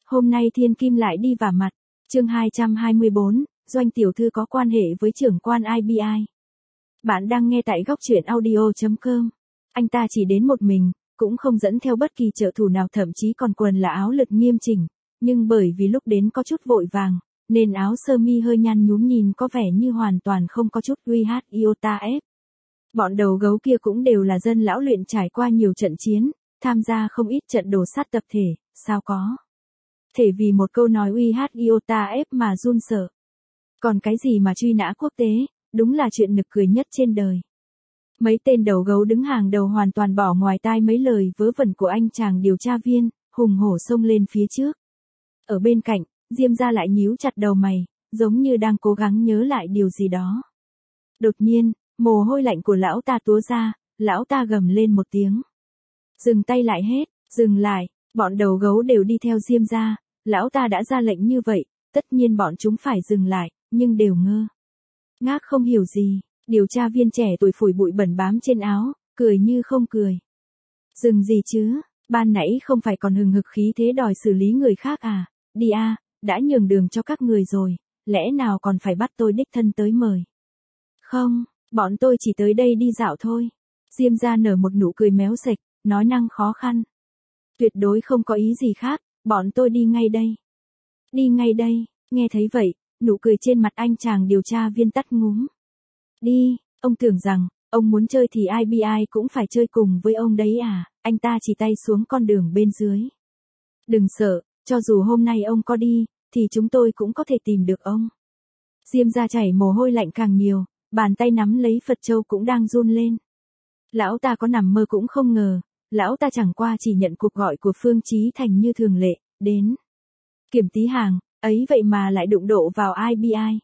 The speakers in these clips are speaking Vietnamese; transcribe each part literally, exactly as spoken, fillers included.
Hôm nay thiên kim lại đi vả mặt. Chương hai trăm hai mươi bốn, Doanh tiểu thư có quan hệ với trưởng quan i bê i. Bạn đang nghe tại góc truyện audio chấm com. Anh ta chỉ đến một mình, cũng không dẫn theo bất kỳ trợ thủ nào, thậm chí còn quần là áo lượt nghiêm chỉnh, nhưng bởi vì lúc đến có chút vội vàng, nên áo sơ mi hơi nhăn nhúm nhìn có vẻ như hoàn toàn không có chút uy hát iota ép. Bọn đầu gấu kia cũng đều là dân lão luyện trải qua nhiều trận chiến, tham gia không ít trận đồ sát tập thể, sao có thể vì một câu nói uy hát iota ép mà run sợ. Còn cái gì mà truy nã quốc tế, đúng là chuyện nực cười nhất trên đời. Mấy tên đầu gấu đứng hàng đầu hoàn toàn bỏ ngoài tai mấy lời vớ vẩn của anh chàng điều tra viên, hùng hổ xông lên phía trước. Ở bên cạnh, Diêm Gia lại nhíu chặt đầu mày, giống như đang cố gắng nhớ lại điều gì đó. Đột nhiên, mồ hôi lạnh của lão ta túa ra, lão ta gầm lên một tiếng. Dừng tay lại hết, dừng lại, bọn đầu gấu đều đi theo Diêm Gia, lão ta đã ra lệnh như vậy, tất nhiên bọn chúng phải dừng lại, nhưng đều ngơ ngác không hiểu gì. Điều tra viên trẻ tuổi phủi bụi bẩn bám trên áo, cười như không cười. Dừng gì chứ, ban nãy không phải còn hừng hực khí thế đòi xử lý người khác à, đi a, đã nhường đường cho các người rồi, lẽ nào còn phải bắt tôi đích thân tới mời. Không, bọn tôi chỉ tới đây đi dạo thôi. Diêm Gia nở một nụ cười méo sạch, nói năng khó khăn. Tuyệt đối không có ý gì khác, bọn tôi đi ngay đây. Đi ngay đây, nghe thấy vậy, nụ cười trên mặt anh chàng điều tra viên tắt ngúm. Đi, ông tưởng rằng, ông muốn chơi thì i bê i cũng phải chơi cùng với ông đấy à, anh ta chỉ tay xuống con đường bên dưới. Đừng sợ, cho dù hôm nay ông có đi, thì chúng tôi cũng có thể tìm được ông. Diêm Gia chảy mồ hôi lạnh càng nhiều, bàn tay nắm lấy Phật Châu cũng đang run lên. Lão ta có nằm mơ cũng không ngờ, lão ta chẳng qua chỉ nhận cuộc gọi của Phương Chí Thành như thường lệ, đến kiểm tí hàng, ấy vậy mà lại đụng độ vào i bê i.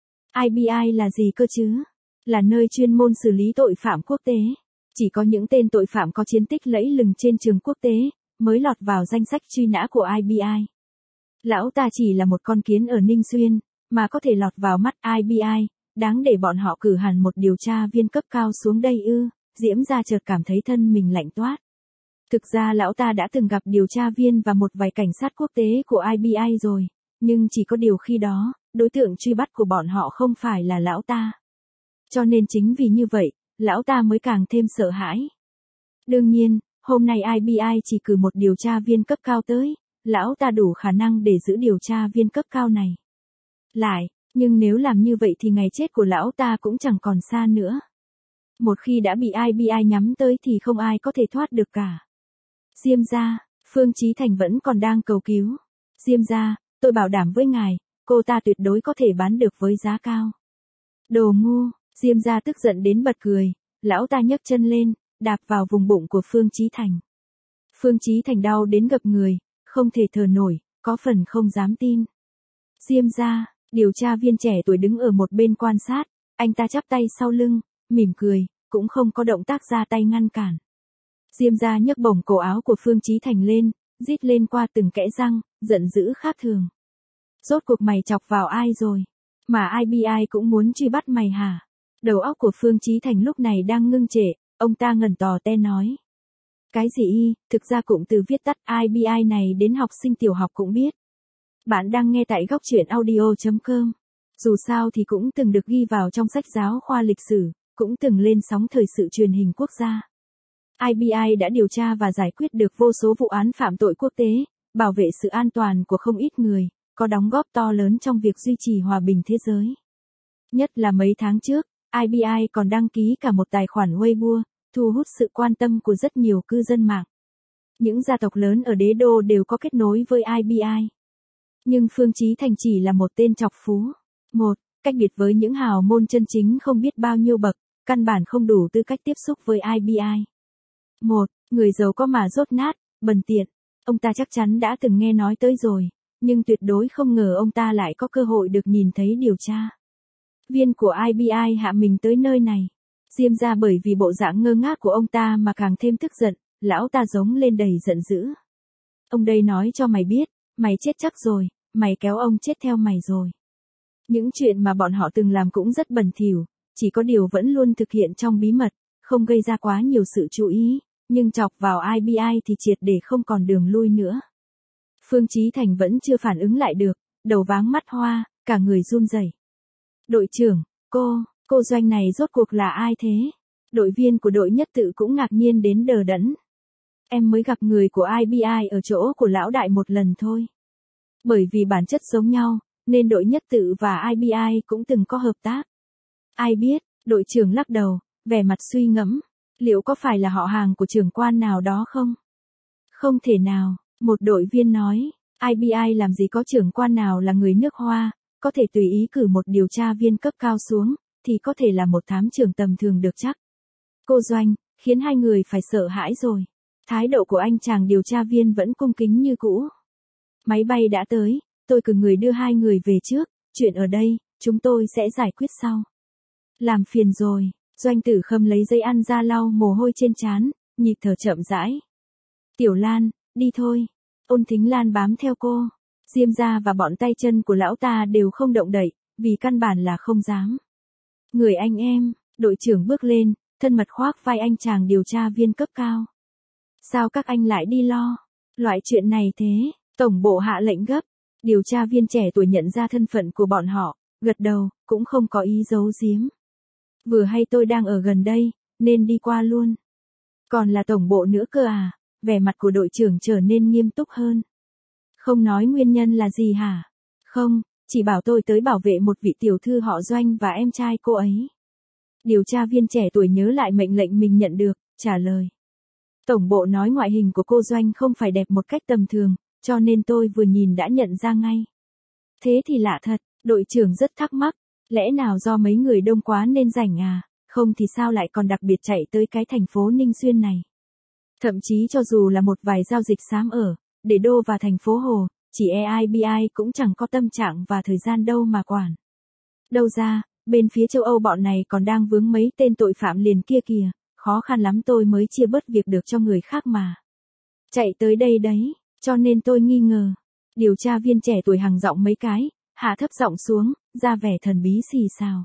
i bê i là gì cơ chứ? Là nơi chuyên môn xử lý tội phạm quốc tế. Chỉ có những tên tội phạm có chiến tích lẫy lừng trên trường quốc tế, mới lọt vào danh sách truy nã của i bê i. Lão ta chỉ là một con kiến ở Ninh Xuyên, mà có thể lọt vào mắt i bê i, đáng để bọn họ cử hẳn một điều tra viên cấp cao xuống đây ư. Diễm Gia chợt cảm thấy thân mình lạnh toát. Thực ra lão ta đã từng gặp điều tra viên và một vài cảnh sát quốc tế của i bê i rồi, nhưng chỉ có điều khi đó, đối tượng truy bắt của bọn họ không phải là lão ta. Cho nên chính vì như vậy, lão ta mới càng thêm sợ hãi. Đương nhiên, hôm nay i bê i chỉ cử một điều tra viên cấp cao tới, lão ta đủ khả năng để giữ điều tra viên cấp cao này lại, nhưng nếu làm như vậy thì ngày chết của lão ta cũng chẳng còn xa nữa. Một khi đã bị i bê i nhắm tới thì không ai có thể thoát được cả. Diêm Gia, Phương Chí Thành vẫn còn đang cầu cứu. Diêm Gia, tôi bảo đảm với ngài, cô ta tuyệt đối có thể bán được với giá cao. Đồ ngu, Diêm Gia tức giận đến bật cười, lão ta nhấc chân lên, đạp vào vùng bụng của Phương Chí Thành. Phương Chí Thành đau đến gập người, không thể thở nổi, có phần không dám tin. Diêm Gia, điều tra viên trẻ tuổi đứng ở một bên quan sát, anh ta chắp tay sau lưng, mỉm cười, cũng không có động tác ra tay ngăn cản. Diêm Gia nhấc bổng cổ áo của Phương Chí Thành lên, rít lên qua từng kẽ răng, giận dữ khác thường. Rốt cuộc mày chọc vào ai rồi? Mà i bê i cũng muốn truy bắt mày hả? Đầu óc của Phương Chí Thành lúc này đang ngưng trệ, ông ta ngẩn tò te nói. Cái gì? Thực ra cụm từ viết tắt i bê i này đến học sinh tiểu học cũng biết. Bạn đang nghe tại góc truyện audio chấm com. Dù sao thì cũng từng được ghi vào trong sách giáo khoa lịch sử, cũng từng lên sóng thời sự truyền hình quốc gia. i bê i đã điều tra và giải quyết được vô số vụ án phạm tội quốc tế, bảo vệ sự an toàn của không ít người, có đóng góp to lớn trong việc duy trì hòa bình thế giới. Nhất là mấy tháng trước, i bê i còn đăng ký cả một tài khoản Weibo, thu hút sự quan tâm của rất nhiều cư dân mạng. Những gia tộc lớn ở đế đô đều có kết nối với i bê i. Nhưng Phương Chí Thành chỉ là một tên trọc phú. Một, cách biệt với những hào môn chân chính không biết bao nhiêu bậc, căn bản không đủ tư cách tiếp xúc với i bê i. Một, người giàu có mà dốt nát, bần tiện. Ông ta chắc chắn đã từng nghe nói tới rồi, nhưng tuyệt đối không ngờ ông ta lại có cơ hội được nhìn thấy điều tra viên của i bê i hạ mình tới nơi này. Diêm Gia bởi vì bộ dạng ngơ ngác của ông ta mà càng thêm tức giận, lão ta giống lên đầy giận dữ. Ông đây nói cho mày biết, mày chết chắc rồi, mày kéo ông chết theo mày rồi. Những chuyện mà bọn họ từng làm cũng rất bẩn thỉu, chỉ có điều vẫn luôn thực hiện trong bí mật, không gây ra quá nhiều sự chú ý, nhưng chọc vào i bê i thì triệt để không còn đường lui nữa. Phương Chí Thành vẫn chưa phản ứng lại được, đầu váng mắt hoa, cả người run rẩy. Đội trưởng, cô, cô Doanh này rốt cuộc là ai thế? Đội viên của đội nhất tự cũng ngạc nhiên đến đờ đẫn. Em mới gặp người của i bê i ở chỗ của lão đại một lần thôi. Bởi vì bản chất giống nhau, nên đội nhất tự và i bê i cũng từng có hợp tác. Ai biết, đội trưởng lắc đầu, vẻ mặt suy ngẫm, liệu có phải là họ hàng của trưởng quan nào đó không? Không thể nào, một đội viên nói, i bê i làm gì có trưởng quan nào là người nước Hoa, có thể tùy ý cử một điều tra viên cấp cao xuống, thì có thể là một thám trưởng tầm thường được chắc. Cô Doanh, khiến hai người phải sợ hãi rồi. Thái độ của anh chàng điều tra viên vẫn cung kính như cũ. Máy bay đã tới, tôi cử người đưa hai người về trước, chuyện ở đây, chúng tôi sẽ giải quyết sau. Làm phiền rồi, Doanh Tử Khâm lấy giấy ăn ra lau mồ hôi trên trán, nhịp thở chậm rãi. Tiểu Lan, đi thôi. Ôn Thính Lan bám theo cô. Diêm gia và bọn tay chân của lão ta đều không động đậy, vì căn bản là không dám. Người anh em, đội trưởng bước lên, thân mật khoác vai anh chàng điều tra viên cấp cao. Sao các anh lại đi lo? Loại chuyện này thế, tổng bộ hạ lệnh gấp. Điều tra viên trẻ tuổi nhận ra thân phận của bọn họ, gật đầu, cũng không có ý giấu giếm. Vừa hay tôi đang ở gần đây, nên đi qua luôn. Còn là tổng bộ nữa cơ à? Vẻ mặt của đội trưởng trở nên nghiêm túc hơn. Không nói nguyên nhân là gì hả? Không, chỉ bảo tôi tới bảo vệ một vị tiểu thư họ Doanh và em trai cô ấy. Điều tra viên trẻ tuổi nhớ lại mệnh lệnh mình nhận được, trả lời. Tổng bộ nói ngoại hình của cô Doanh không phải đẹp một cách tầm thường, cho nên tôi vừa nhìn đã nhận ra ngay. Thế thì lạ thật, đội trưởng rất thắc mắc, lẽ nào do mấy người đông quá nên rảnh à, không thì sao lại còn đặc biệt chạy tới cái thành phố Ninh Xuyên này. Thậm chí cho dù là một vài giao dịch xám ở, để đô và thành phố Hồ, chỉ e i bê i cũng chẳng có tâm trạng và thời gian đâu mà quản. Đâu ra, bên phía châu Âu bọn này còn đang vướng mấy tên tội phạm liền kia kìa, khó khăn lắm tôi mới chia bớt việc được cho người khác mà. Chạy tới đây đấy, cho nên tôi nghi ngờ. Điều tra viên trẻ tuổi hằng giọng mấy cái, hạ thấp giọng xuống, ra vẻ thần bí xì xào.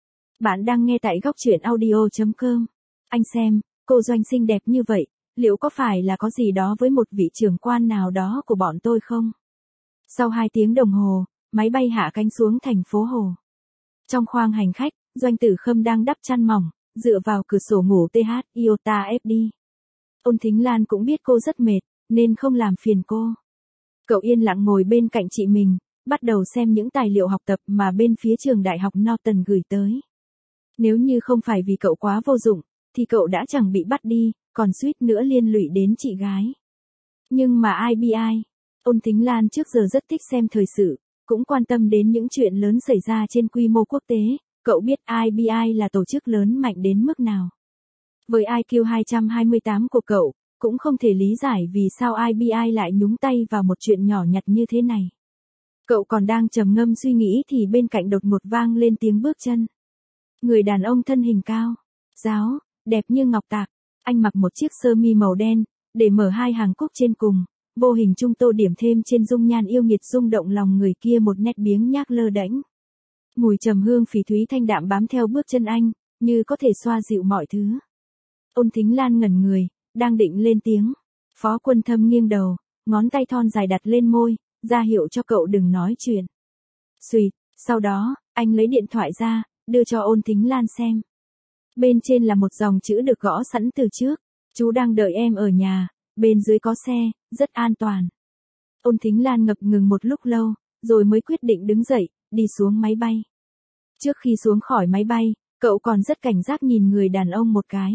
Bạn đang nghe tại góc truyện audio chấm com. Anh xem, cô Doanh xinh đẹp như vậy, liệu có phải là có gì đó với một vị trưởng quan nào đó của bọn tôi không? Sau hai tiếng đồng hồ, máy bay hạ cánh xuống thành phố Hồ. Trong khoang hành khách, Doanh Tử Khâm đang đắp chăn mỏng, dựa vào cửa sổ ngủ tê hát Iota ép đê. Ôn Thính Lan cũng biết cô rất mệt, nên không làm phiền cô. Cậu yên lặng ngồi bên cạnh chị mình, bắt đầu xem những tài liệu học tập mà bên phía trường đại học Norton gửi tới. Nếu như không phải vì cậu quá vô dụng, thì cậu đã chẳng bị bắt đi, còn suýt nữa liên lụy đến chị gái. Nhưng mà i bê i, Ôn Thính Lan trước giờ rất thích xem thời sự, cũng quan tâm đến những chuyện lớn xảy ra trên quy mô quốc tế, cậu biết i bê i là tổ chức lớn mạnh đến mức nào. Với i kiu hai trăm hai mươi tám của cậu, cũng không thể lý giải vì sao i bê i lại nhúng tay vào một chuyện nhỏ nhặt như thế này. Cậu còn đang trầm ngâm suy nghĩ thì bên cạnh đột ngột vang lên tiếng bước chân. Người đàn ông thân hình cao, ráo, đẹp như ngọc tạc, anh mặc một chiếc sơ mi màu đen, để mở hai hàng cúc trên cùng, vô hình trung tô điểm thêm trên dung nhan yêu nghiệt rung động lòng người kia một nét biếng nhác lơ đễnh. Mùi trầm hương phỉ thúy thanh đạm bám theo bước chân anh, như có thể xoa dịu mọi thứ. Ôn Thính Lan ngẩn người, đang định lên tiếng. Phó Quân Thâm nghiêng đầu, ngón tay thon dài đặt lên môi, ra hiệu cho cậu đừng nói chuyện. Xùyt, sau đó, anh lấy điện thoại ra, đưa cho Ôn Thính Lan xem. Bên trên là một dòng chữ được gõ sẵn từ trước. Chú đang đợi em ở nhà, bên dưới có xe, rất an toàn. Ôn Thính Lan ngập ngừng một lúc lâu, rồi mới quyết định đứng dậy, đi xuống máy bay. Trước khi xuống khỏi máy bay, cậu còn rất cảnh giác nhìn người đàn ông một cái.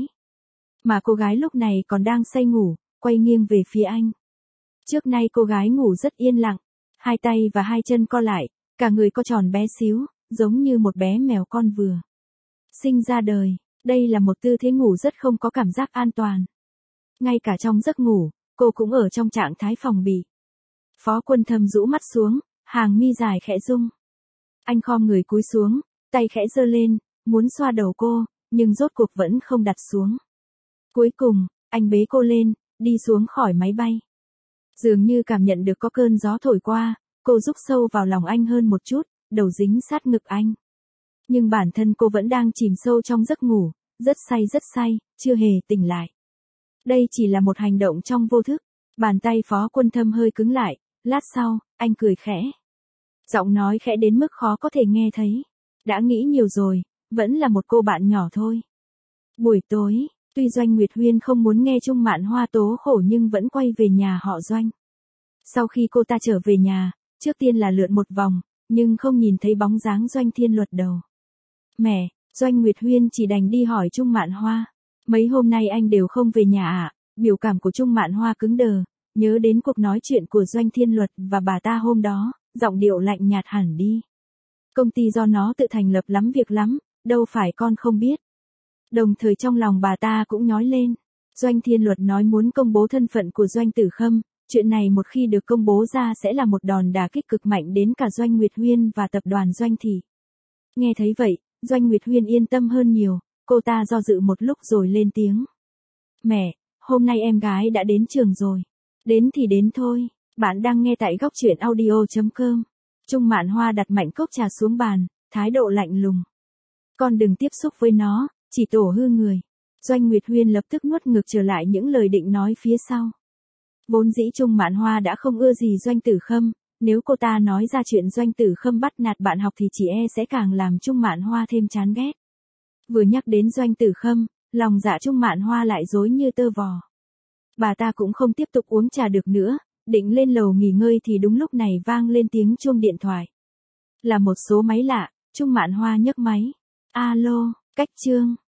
Mà cô gái lúc này còn đang say ngủ, quay nghiêng về phía anh. Trước nay cô gái ngủ rất yên lặng, hai tay và hai chân co lại, cả người co tròn bé xíu, giống như một bé mèo con vừa sinh ra đời. Đây là một tư thế ngủ rất không có cảm giác an toàn. Ngay cả trong giấc ngủ, cô cũng ở trong trạng thái phòng bị. Phó Quân Thâm rũ mắt xuống, hàng mi dài khẽ rung. Anh khom người cúi xuống, tay khẽ giơ lên, muốn xoa đầu cô, nhưng rốt cuộc vẫn không đặt xuống. Cuối cùng, anh bế cô lên, đi xuống khỏi máy bay. Dường như cảm nhận được có cơn gió thổi qua, cô rúc sâu vào lòng anh hơn một chút, đầu dính sát ngực anh. Nhưng bản thân cô vẫn đang chìm sâu trong giấc ngủ, rất say rất say, chưa hề tỉnh lại. Đây chỉ là một hành động trong vô thức. Bàn tay Phó Quân Thâm hơi cứng lại, Lát sau, anh cười khẽ. Giọng nói khẽ đến mức khó có thể nghe thấy. Đã nghĩ nhiều rồi, vẫn là một cô bạn nhỏ thôi. Buổi tối, tuy Doanh Nguyệt Huyên không muốn nghe Trung Mạn Hoa tố khổ nhưng vẫn quay về nhà họ Doanh. Sau khi cô ta trở về nhà, trước tiên là lượn một vòng, nhưng không nhìn thấy bóng dáng Doanh Thiên Luật đâu. Mẹ, Doanh Nguyệt Huyên chỉ đành đi hỏi Trung Mạn Hoa. Mấy hôm nay anh đều không về nhà à? Biểu cảm của Trung Mạn Hoa cứng đờ, nhớ đến cuộc nói chuyện của Doanh Thiên Luật và bà ta hôm đó, giọng điệu lạnh nhạt hẳn đi. Công ty do nó tự thành lập lắm việc lắm, đâu phải con không biết. Đồng thời trong lòng bà ta cũng nhói lên. Doanh Thiên Luật nói muốn công bố thân phận của Doanh Tử Khâm, chuyện này một khi được công bố ra sẽ là một đòn đả kích cực mạnh đến cả Doanh Nguyệt Huyên và tập đoàn Doanh Thị. Nghe thấy vậy, Doanh Nguyệt Huyên yên tâm hơn nhiều, cô ta do dự một lúc rồi lên tiếng. Mẹ, hôm nay em gái đã đến trường rồi. Đến thì đến thôi, bạn đang nghe tại góc truyện audio chấm com. Trung Mạn Hoa đặt mạnh cốc trà xuống bàn, thái độ lạnh lùng. Con đừng tiếp xúc với nó, chỉ tổ hư người. Doanh Nguyệt Huyên lập tức nuốt ngược trở lại những lời định nói phía sau. Vốn dĩ Trung Mạn Hoa đã không ưa gì Doanh Tử Khâm, nếu cô ta nói ra chuyện Doanh Tử Khâm bắt nạt bạn học thì chỉ e sẽ càng làm Trung Mạn Hoa thêm chán ghét. Vừa nhắc đến Doanh Tử Khâm, lòng dạ Trung Mạn Hoa lại rối như tơ vò. Bà ta cũng không tiếp tục uống trà được nữa, định lên lầu nghỉ ngơi thì đúng lúc này vang lên tiếng chuông điện thoại. Là một số máy lạ, Trung Mạn Hoa nhấc máy. Alo, Cách Trương.